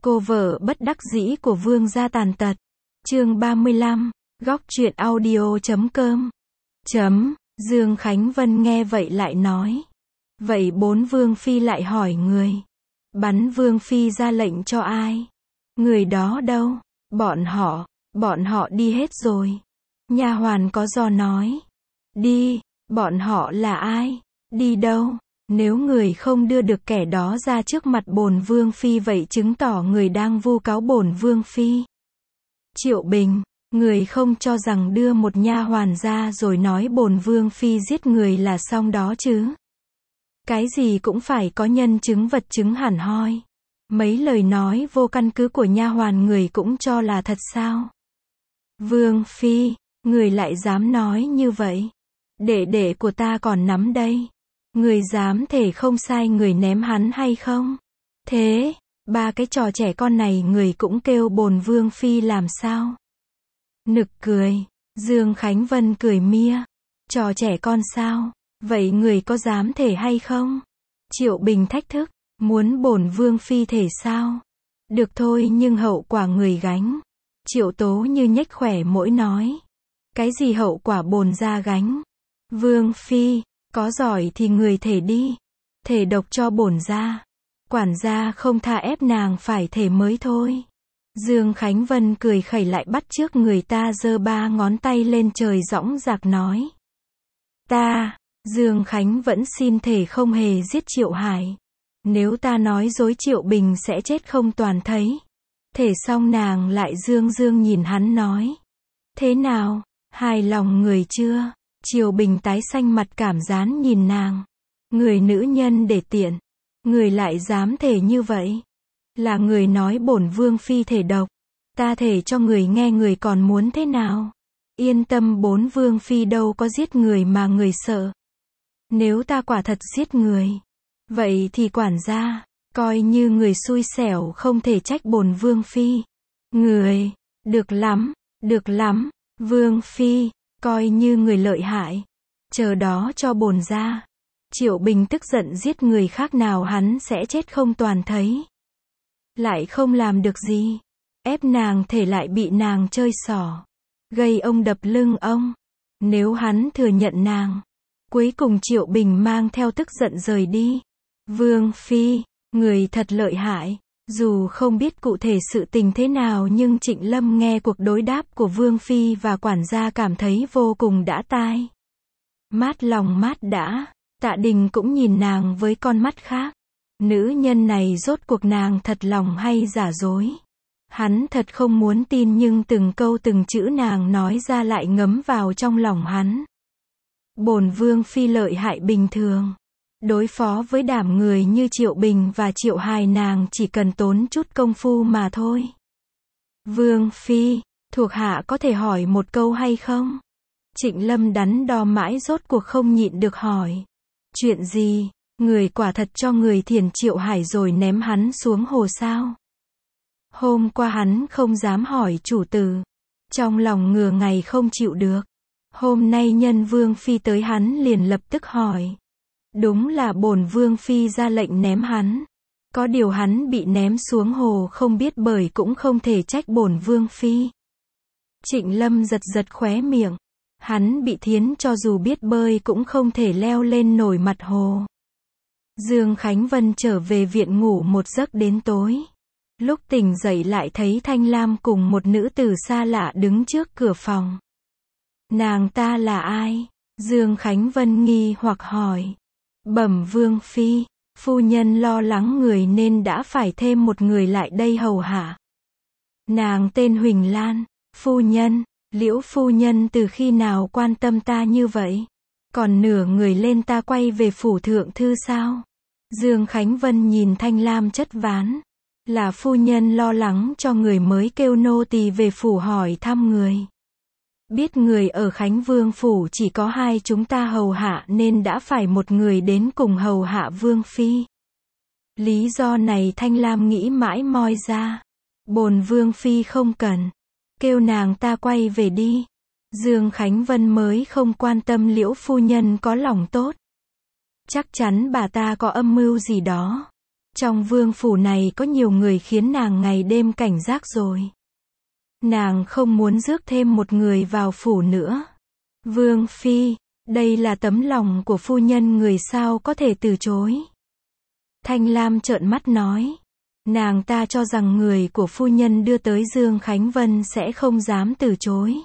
Cô vợ bất đắc dĩ của vương gia tàn tật. Chương 35, góc truyện audio.com. Dương Khánh Vân nghe vậy lại nói. Vậy bốn vương phi lại hỏi người. Bắn vương phi ra lệnh cho ai? Người đó đâu? Bọn họ đi hết rồi. Nha hoàn có do nói. Đi, bọn họ là ai? Đi đâu? Nếu người không đưa được kẻ đó ra trước mặt bổn vương phi vậy chứng tỏ người đang vu cáo bổn vương phi. Triệu Bình, người không cho rằng đưa một nha hoàn ra rồi nói bổn vương phi giết người là xong đó chứ? Cái gì cũng phải có nhân chứng vật chứng hẳn hoi. Mấy lời nói vô căn cứ của nha hoàn người cũng cho là thật sao? Vương phi, người lại dám nói như vậy? Đệ của ta còn nắm đây. Người dám thể không sai người ném hắn hay không? Thế, ba cái trò trẻ con này người cũng kêu bổn vương phi làm sao? Nực cười. Dương Khánh Vân cười mia. Trò trẻ con sao? Vậy người có dám thể hay không? Triệu Bình thách thức. Muốn bổn vương phi thể sao? Được thôi nhưng hậu quả người gánh. Triệu Tố Như nhếch khỏe mũi nói. Cái gì hậu quả bổn gia gánh? Vương phi, có giỏi thì người thể đi. Thể độc cho bổn gia. Quản gia không tha ép nàng phải thể mới thôi. Dương Khánh Vân cười khẩy lại bắt chước người ta giơ ba ngón tay lên trời dõng dạc nói. Dương Khánh vẫn xin thể không hề giết Triệu Hải. Nếu ta nói dối Triệu Bình sẽ chết không toàn thấy. Thể xong nàng lại dương nhìn hắn nói. Thế nào, hài lòng người chưa? Triệu Bình tái xanh mặt cảm gián nhìn nàng. Người nữ nhân để tiện. Người lại dám thể như vậy. Là người nói bổn vương phi thể độc. Ta thể cho người nghe người còn muốn thế nào? Yên tâm bốn vương phi đâu có giết người mà người sợ. Nếu ta quả thật giết người. Vậy thì quản gia, coi như người xui xẻo không thể trách bổn vương phi. Người, được lắm, vương phi, coi như người lợi hại. Chờ đó cho bổn gia. Triệu Bình tức giận giết người khác nào hắn sẽ chết không toàn thấy. Lại không làm được gì. Ép nàng thể lại bị nàng chơi xỏ. Gây ông đập lưng ông. Nếu hắn thừa nhận nàng. Cuối cùng Triệu Bình mang theo tức giận rời đi. Vương phi, người thật lợi hại. Dù không biết cụ thể sự tình thế nào nhưng Trịnh Lâm nghe cuộc đối đáp của Vương phi và quản gia cảm thấy vô cùng đã tai. Mát lòng mát đã. Tạ Đình cũng nhìn nàng với con mắt khác. Nữ nhân này rốt cuộc nàng thật lòng hay giả dối. Hắn thật không muốn tin nhưng từng câu từng chữ nàng nói ra lại ngấm vào trong lòng hắn. Bổn vương phi lợi hại bình thường. Đối phó với đảm người như Triệu Bình và Triệu Hài nàng chỉ cần tốn chút công phu mà thôi. Vương phi, thuộc hạ có thể hỏi một câu hay không? Trịnh Lâm đắn đo mãi rốt cuộc không nhịn được hỏi. Chuyện gì? Người quả thật cho người thiền Triệu Hải rồi ném hắn xuống hồ sao? Hôm qua hắn không dám hỏi chủ tử. Trong lòng ngừa ngày không chịu được. Hôm nay nhân vương phi tới hắn liền lập tức hỏi. Đúng là bổn vương phi ra lệnh ném hắn. Có điều hắn bị ném xuống hồ không biết bơi cũng không thể trách bổn vương phi. Trịnh Lâm giật khóe miệng. Hắn bị thiến cho dù biết bơi cũng không thể leo lên nổi mặt hồ. Dương Khánh Vân trở về viện ngủ một giấc đến tối. Lúc tỉnh dậy lại thấy Thanh Lam cùng một nữ tử xa lạ đứng trước cửa phòng. Nàng ta là ai? Dương Khánh Vân nghi hoặc hỏi. Bẩm vương phi, phu nhân lo lắng người nên đã phải thêm một người lại đây hầu hạ. Nàng tên Huỳnh Lan. Phu nhân, Liễu phu nhân từ khi nào quan tâm ta như vậy? Còn nửa người lên ta quay về phủ thượng thư sao? Dương Khánh Vân nhìn Thanh Lam chất ván. Là phu nhân lo lắng cho người mới kêu nô tỳ về phủ hỏi thăm người. Biết người ở Khánh Vương phủ chỉ có hai chúng ta hầu hạ nên đã phải một người đến cùng hầu hạ vương phi. Lý do này Thanh Lam nghĩ mãi moi ra. Bổn vương phi không cần. Kêu nàng ta quay về đi. Dương Khánh Vân mới không quan tâm Liễu phu nhân có lòng tốt. Chắc chắn bà ta có âm mưu gì đó. Trong vương phủ này có nhiều người khiến nàng ngày đêm cảnh giác rồi. Nàng không muốn rước thêm một người vào phủ nữa. Vương phi, đây là tấm lòng của phu nhân, người sao có thể từ chối. Thanh Lam trợn mắt nói. Nàng ta cho rằng người của phu nhân đưa tới Dương Khánh Vân sẽ không dám từ chối.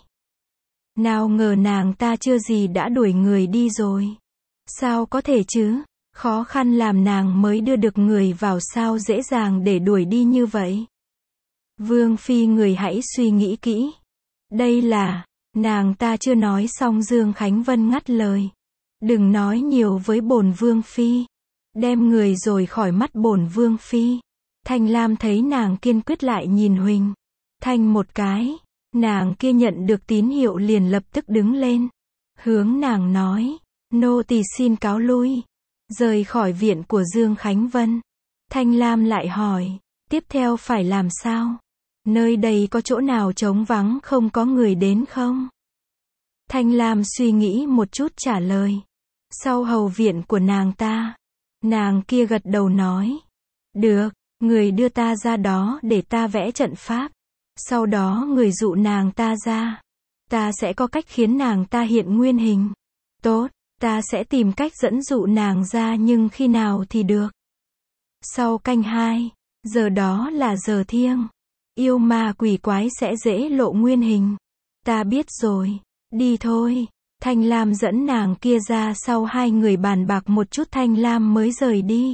Nào ngờ nàng ta chưa gì đã đuổi người đi rồi. Sao có thể chứ? Khó khăn làm nàng mới đưa được người vào, sao dễ dàng để đuổi đi như vậy? Vương phi, người hãy suy nghĩ kỹ. Đây là, nàng ta chưa nói xong Dương Khánh Vân ngắt lời. Đừng nói nhiều với bổn vương phi. Đem người rồi khỏi mắt bổn vương phi. Thanh Lam thấy nàng kiên quyết lại nhìn Huỳnh Thanh một cái. Nàng kia nhận được tín hiệu liền lập tức đứng lên. Hướng nàng nói. Nô tỳ xin cáo lui. Rời khỏi viện của Dương Khánh Vân. Thanh Lam lại hỏi. Tiếp theo phải làm sao? Nơi đây có chỗ nào trống vắng không có người đến không? Thanh Lam suy nghĩ một chút trả lời. Sau hầu viện của nàng ta. Nàng kia gật đầu nói. Được, người đưa ta ra đó để ta vẽ trận pháp. Sau đó người dụ nàng ta ra. Ta sẽ có cách khiến nàng ta hiện nguyên hình. Tốt, ta sẽ tìm cách dẫn dụ nàng ra, nhưng khi nào thì được. Sau canh 2, giờ đó là giờ thiêng. Yêu ma quỷ quái sẽ dễ lộ nguyên hình. Ta biết rồi, đi thôi. Thanh Lam dẫn nàng kia ra, sau hai người bàn bạc một chút Thanh Lam mới rời đi.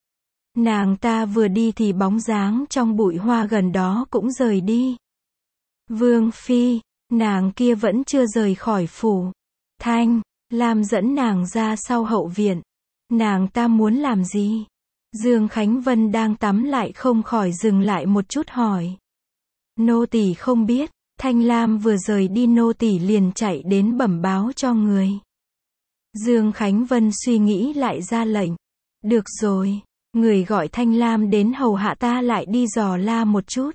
Nàng ta vừa đi thì bóng dáng trong bụi hoa gần đó cũng rời đi. Vương phi, nàng kia vẫn chưa rời khỏi phủ. Thanh Lam dẫn nàng ra sau hậu viện. Nàng ta muốn làm gì? Dương Khánh Vân đang tắm lại không khỏi dừng lại một chút hỏi. Nô tỳ không biết. Thanh Lam vừa rời đi nô tỳ liền chạy đến bẩm báo cho người. Dương Khánh Vân suy nghĩ lại ra lệnh. Được rồi, người gọi Thanh Lam đến hầu hạ ta lại đi dò la một chút.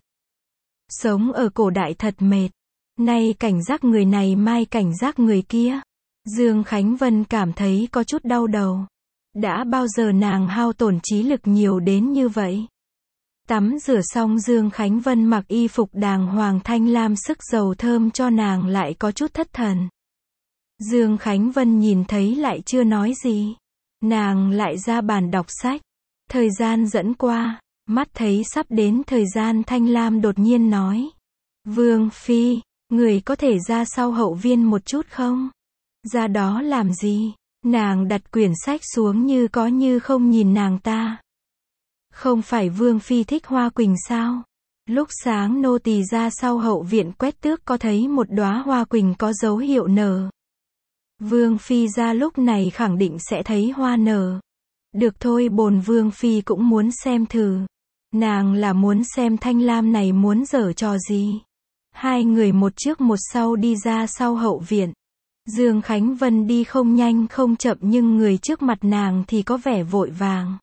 Sống ở cổ đại thật mệt. Nay cảnh giác người này mai cảnh giác người kia. Dương Khánh Vân cảm thấy có chút đau đầu. Đã bao giờ nàng hao tổn trí lực nhiều đến như vậy? Tắm rửa xong Dương Khánh Vân mặc y phục đàng hoàng, Thanh Lam sức dầu thơm cho nàng lại có chút thất thần. Dương Khánh Vân nhìn thấy lại chưa nói gì. Nàng lại ra bàn đọc sách. Thời gian dẫn qua, mắt thấy sắp đến thời gian Thanh Lam đột nhiên nói. Vương phi, người có thể ra sau hậu viên một chút không? Ra đó làm gì? Nàng đặt quyển sách xuống như có như không nhìn nàng ta. Không phải Vương phi thích hoa quỳnh sao? Lúc sáng nô tỳ ra sau hậu viện quét tước có thấy một đóa hoa quỳnh có dấu hiệu nở. Vương phi ra lúc này khẳng định sẽ thấy hoa nở. Được thôi, bổn Vương phi cũng muốn xem thử. Nàng là muốn xem Thanh Lam này muốn giở trò gì. Hai người một trước một sau đi ra sau hậu viện. Dương Khánh Vân đi không nhanh không chậm, nhưng người trước mặt nàng thì có vẻ vội vàng.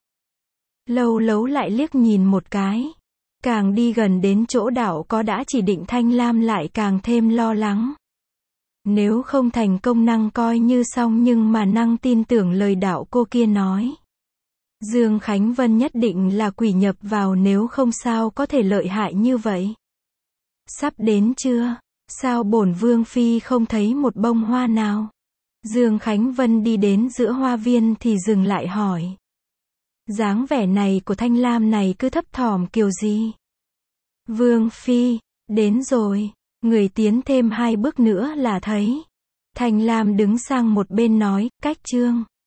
Lâu lâu lại liếc nhìn một cái. Càng đi gần đến chỗ đạo có đã chỉ định Thanh Lam lại càng thêm lo lắng. Nếu không thành công năng coi như xong, nhưng mà năng tin tưởng lời đạo cô kia nói. Dương Khánh Vân nhất định là quỷ nhập vào, nếu không sao có thể lợi hại như vậy. Sắp đến chưa? Sao bổn Vương phi không thấy một bông hoa nào? Dương Khánh Vân đi đến giữa hoa viên thì dừng lại hỏi. Dáng vẻ này của Thanh Lam này cứ thấp thỏm kiểu gì? Vương phi, đến rồi. Người tiến thêm 2 bước nữa là thấy. Thanh Lam đứng sang một bên nói, cách chương.